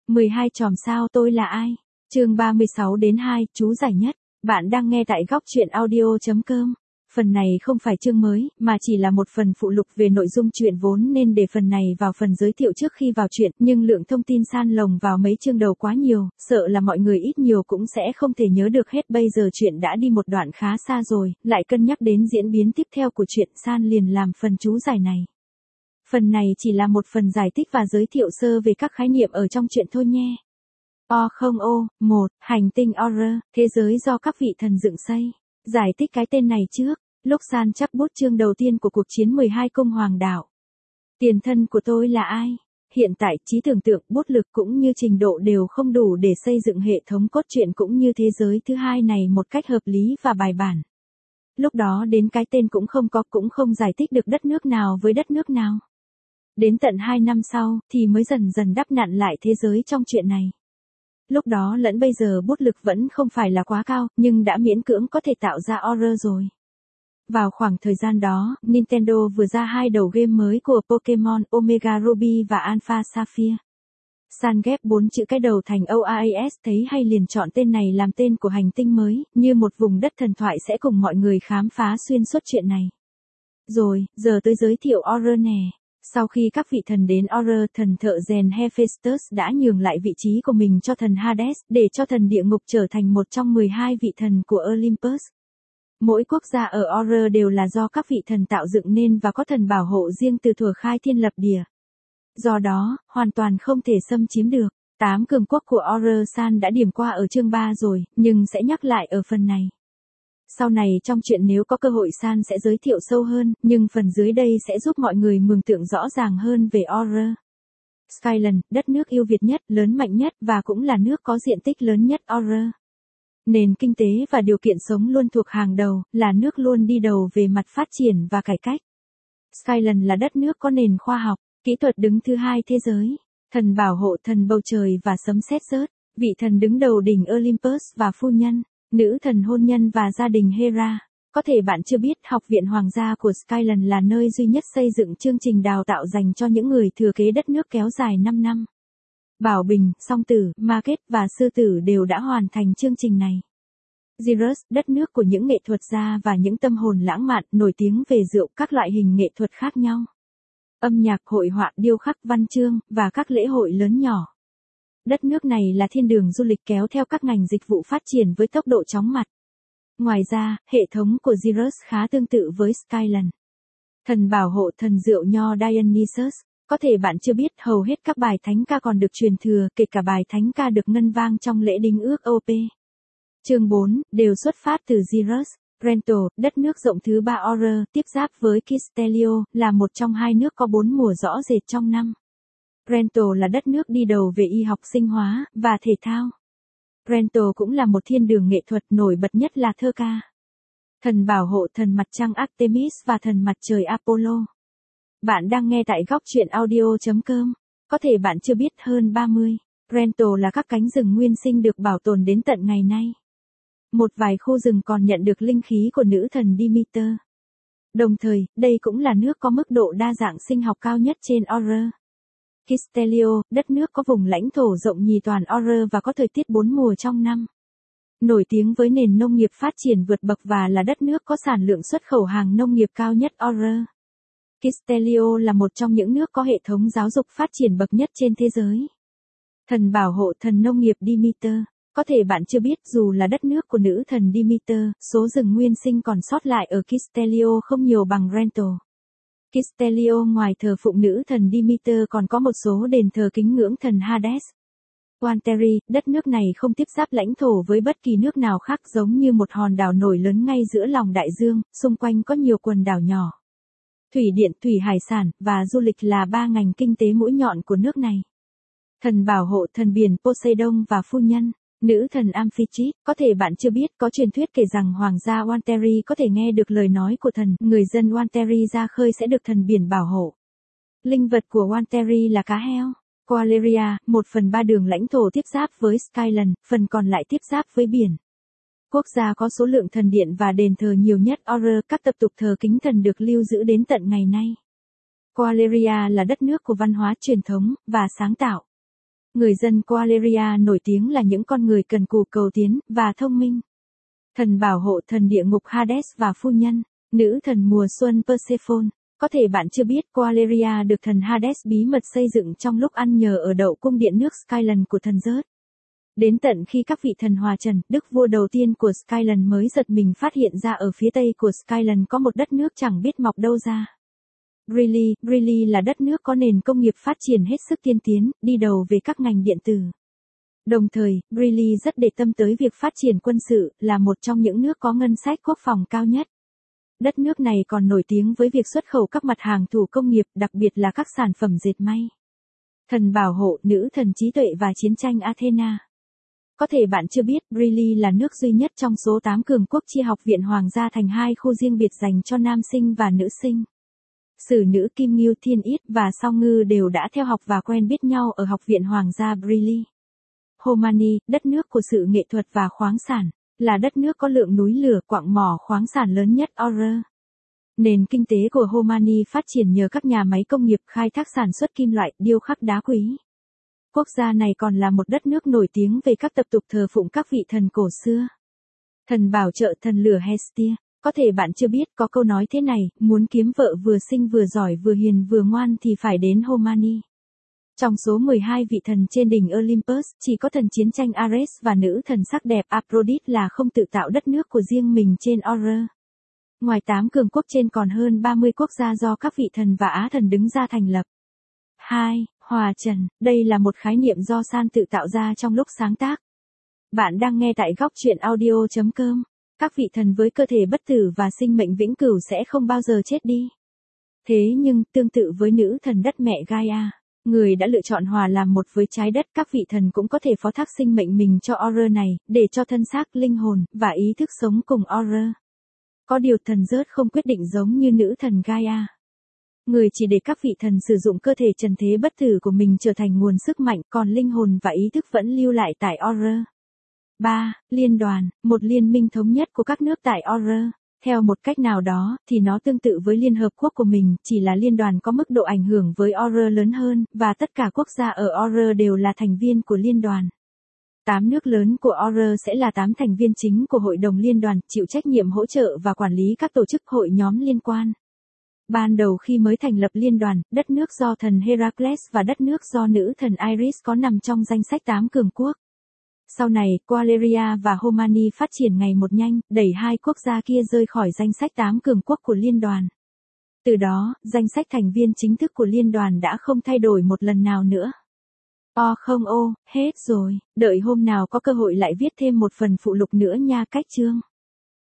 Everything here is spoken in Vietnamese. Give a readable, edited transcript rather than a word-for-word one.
12 chòm sao tôi là ai? Chương 36 đến 2, chú giải nhất. Bạn đang nghe tại góc truyện audio.com. Phần này không phải chương mới, mà chỉ là một phần phụ lục về nội dung truyện vốn nên để phần này vào phần giới thiệu trước khi vào truyện, nhưng lượng thông tin san lồng vào mấy chương đầu quá nhiều, sợ là mọi người ít nhiều cũng sẽ không thể nhớ được hết. Bây giờ truyện đã đi một đoạn khá xa rồi, lại cân nhắc đến diễn biến tiếp theo của truyện, san liền làm phần chú giải này. Phần này chỉ là một phần giải thích và giới thiệu sơ về các khái niệm ở trong truyện thôi nhé. O0O1, hành tinh Aura, thế giới do các vị thần dựng xây. Giải thích cái tên này trước, lúc san chắp bút chương đầu tiên của cuộc chiến 12 cung hoàng đạo. Tiền thân của tôi là ai? Hiện tại, trí tưởng tượng, bút lực cũng như trình độ đều không đủ để xây dựng hệ thống cốt truyện cũng như thế giới thứ hai này một cách hợp lý và bài bản. Lúc đó đến cái tên cũng không có, cũng không giải thích được đất nước nào với đất nước nào. Đến tận 2 năm sau, thì mới dần dần đắp nặn lại thế giới trong chuyện này. Lúc đó lẫn bây giờ bút lực vẫn không phải là quá cao, nhưng đã miễn cưỡng có thể tạo ra Aura rồi. Vào khoảng thời gian đó, Nintendo vừa ra 2 đầu game mới của Pokémon, Omega Ruby và Alpha Sapphire. San ghép 4 chữ cái đầu thành OAS thấy hay liền chọn tên này làm tên của hành tinh mới, như một vùng đất thần thoại sẽ cùng mọi người khám phá xuyên suốt chuyện này. Rồi, giờ tới giới thiệu Aura nè. Sau khi các vị thần đến Aura, thần thợ rèn Hephaestus đã nhường lại vị trí của mình cho thần Hades, để cho thần địa ngục trở thành một trong 12 vị thần của Olympus. Mỗi quốc gia ở Aura đều là do các vị thần tạo dựng nên và có thần bảo hộ riêng từ thuở khai thiên lập địa. Do đó, hoàn toàn không thể xâm chiếm được. 8 cường quốc của Aura San đã điểm qua ở chương 3 rồi, nhưng sẽ nhắc lại ở phần này. Sau này trong chuyện nếu có cơ hội San sẽ giới thiệu sâu hơn, nhưng phần dưới đây sẽ giúp mọi người mường tượng rõ ràng hơn về Aura. Skyland, đất nước yêu Việt nhất, lớn mạnh nhất và cũng là nước có diện tích lớn nhất Aura. Nền kinh tế và điều kiện sống luôn thuộc hàng đầu, là nước luôn đi đầu về mặt phát triển và cải cách. Skyland là đất nước có nền khoa học, kỹ thuật đứng thứ 2 thế giới. Thần bảo hộ, thần bầu trời và sấm sét rớt, vị thần đứng đầu đỉnh Olympus và phu nhân. Nữ thần hôn nhân và gia đình Hera. Có thể bạn chưa biết, Học viện Hoàng gia của Skyland là nơi duy nhất xây dựng chương trình đào tạo dành cho những người thừa kế đất nước kéo dài 5 năm. Bảo Bình, Song Tử, Ma Kết và Sư Tử đều đã hoàn thành chương trình này. Zirus, đất nước của những nghệ thuật gia và những tâm hồn lãng mạn, nổi tiếng về rượu, các loại hình nghệ thuật khác nhau. Âm nhạc, hội họa, điêu khắc, văn chương, và các lễ hội lớn nhỏ. Đất nước này là thiên đường du lịch kéo theo các ngành dịch vụ phát triển với tốc độ chóng mặt. Ngoài ra, hệ thống của Zirus khá tương tự với Skyland. Thần bảo hộ, thần rượu nho Dionysus. Có thể bạn chưa biết, hầu hết các bài thánh ca còn được truyền thừa, kể cả bài thánh ca được ngân vang trong lễ đính ước OP. Chương 4, đều xuất phát từ Zirus. Rento, đất nước rộng thứ 3 Aura, tiếp giáp với Kistelio, là một trong 2 nước có 4 mùa rõ rệt trong năm. Rento là đất nước đi đầu về y học sinh hóa và thể thao. Rento cũng là một thiên đường nghệ thuật, nổi bật nhất là thơ ca. Thần bảo hộ, thần mặt trăng Artemis và thần mặt trời Apollo. Bạn đang nghe tại góc truyện audio.com. Có thể bạn chưa biết, hơn 30. Rento là các cánh rừng nguyên sinh được bảo tồn đến tận ngày nay. Một vài khu rừng còn nhận được linh khí của nữ thần Demeter. Đồng thời, đây cũng là nước có mức độ đa dạng sinh học cao nhất trên Aura. Kistelio, đất nước có vùng lãnh thổ rộng nhì toàn Aura và có thời tiết 4 mùa trong năm. Nổi tiếng với nền nông nghiệp phát triển vượt bậc và là đất nước có sản lượng xuất khẩu hàng nông nghiệp cao nhất Aura. Kistelio là một trong những nước có hệ thống giáo dục phát triển bậc nhất trên thế giới. Thần bảo hộ, thần nông nghiệp Demeter. Có thể bạn chưa biết, dù là đất nước của nữ thần Demeter, số rừng nguyên sinh còn sót lại ở Kistelio không nhiều bằng Rento. Kistelio ngoài thờ phụng nữ thần Demeter còn có một số đền thờ kính ngưỡng thần Hades. Wanteri, đất nước này không tiếp giáp lãnh thổ với bất kỳ nước nào khác, giống như một hòn đảo nổi lớn ngay giữa lòng đại dương, xung quanh có nhiều quần đảo nhỏ. Thủy điện, thủy hải sản, và du lịch là 3 ngành kinh tế mũi nhọn của nước này. Thần bảo hộ, thần biển Poseidon và phu nhân. Nữ thần Amphitrite, có thể bạn chưa biết, có truyền thuyết kể rằng hoàng gia Wanteri có thể nghe được lời nói của thần, người dân Wanteri ra khơi sẽ được thần biển bảo hộ. Linh vật của Wanteri là cá heo. Qualeria, 1/3 đường lãnh thổ tiếp giáp với Skyland, phần còn lại tiếp giáp với biển. Quốc gia có số lượng thần điện và đền thờ nhiều nhất Aura, các tập tục thờ kính thần được lưu giữ đến tận ngày nay. Qualeria là đất nước của văn hóa truyền thống và sáng tạo. Người dân Qualeria nổi tiếng là những con người cần cù cầu tiến, và thông minh. Thần bảo hộ thần địa ngục Hades và phu nhân, nữ thần mùa xuân Persephone. Có thể bạn chưa biết Qualeria được thần Hades bí mật xây dựng trong lúc ăn nhờ ở đậu cung điện nước Skyland của thần Zeus. Đến tận khi các vị thần hòa trần, đức vua đầu tiên của Skyland mới giật mình phát hiện ra ở phía tây của Skyland có một đất nước chẳng biết mọc đâu ra. Briley là đất nước có nền công nghiệp phát triển hết sức tiên tiến, đi đầu về các ngành điện tử. Đồng thời, Briley rất để tâm tới việc phát triển quân sự, là một trong những nước có ngân sách quốc phòng cao nhất. Đất nước này còn nổi tiếng với việc xuất khẩu các mặt hàng thủ công nghiệp, đặc biệt là các sản phẩm dệt may. Thần bảo hộ, nữ thần trí tuệ và chiến tranh Athena. Có thể bạn chưa biết, Briley là nước duy nhất trong số 8 cường quốc chia học viện hoàng gia thành 2 khu riêng biệt dành cho nam sinh và nữ sinh. Sử nữ Kim Ngưu Thiên Yết và Sao Ngư đều đã theo học và quen biết nhau ở học viện hoàng gia Briley. Homani, đất nước của sự nghệ thuật và khoáng sản, là đất nước có lượng núi lửa quặng mỏ khoáng sản lớn nhất Aura. Nền kinh tế của Homani phát triển nhờ các nhà máy công nghiệp khai thác sản xuất kim loại, điêu khắc đá quý. Quốc gia này còn là một đất nước nổi tiếng về các tập tục thờ phụng các vị thần cổ xưa. Thần bảo trợ thần lửa Hestia. Có thể bạn chưa biết có câu nói thế này, muốn kiếm vợ vừa xinh vừa giỏi vừa hiền vừa ngoan thì phải đến Homani. Trong số 12 vị thần trên đỉnh Olympus, chỉ có thần chiến tranh Ares và nữ thần sắc đẹp Aphrodite là không tự tạo đất nước của riêng mình trên Aura. Ngoài 8 cường quốc trên còn hơn 30 quốc gia do các vị thần và á thần đứng ra thành lập. 2. Hòa trần, đây là một khái niệm do San tự tạo ra trong lúc sáng tác. Bạn đang nghe tại góc truyện audio.com. Các vị thần với cơ thể bất tử và sinh mệnh vĩnh cửu sẽ không bao giờ chết đi. Thế nhưng, tương tự với nữ thần đất mẹ Gaia, người đã lựa chọn hòa làm một với trái đất, các vị thần cũng có thể phó thác sinh mệnh mình cho Aura này, để cho thân xác, linh hồn, và ý thức sống cùng Aura. Có điều thần Zeus không quyết định giống như nữ thần Gaia. Người chỉ để các vị thần sử dụng cơ thể trần thế bất tử của mình trở thành nguồn sức mạnh, còn linh hồn và ý thức vẫn lưu lại tại Aura. 3. Liên đoàn, một liên minh thống nhất của các nước tại Aura. Theo một cách nào đó, thì nó tương tự với Liên Hợp Quốc của mình, chỉ là liên đoàn có mức độ ảnh hưởng với Aura lớn hơn, và tất cả quốc gia ở Aura đều là thành viên của liên đoàn. 8 nước lớn của Aura sẽ là 8 thành viên chính của Hội đồng Liên đoàn, chịu trách nhiệm hỗ trợ và quản lý các tổ chức hội nhóm liên quan. Ban đầu khi mới thành lập liên đoàn, đất nước do thần Heracles và đất nước do nữ thần Iris có nằm trong danh sách 8 cường quốc. Sau này, Qualeria và Homani phát triển ngày một nhanh, đẩy hai quốc gia kia rơi khỏi danh sách 8 cường quốc của liên đoàn. Từ đó, danh sách thành viên chính thức của liên đoàn đã không thay đổi một lần nào nữa. Hết rồi, đợi hôm nào có cơ hội lại viết thêm một phần phụ lục nữa nha. Cách chương.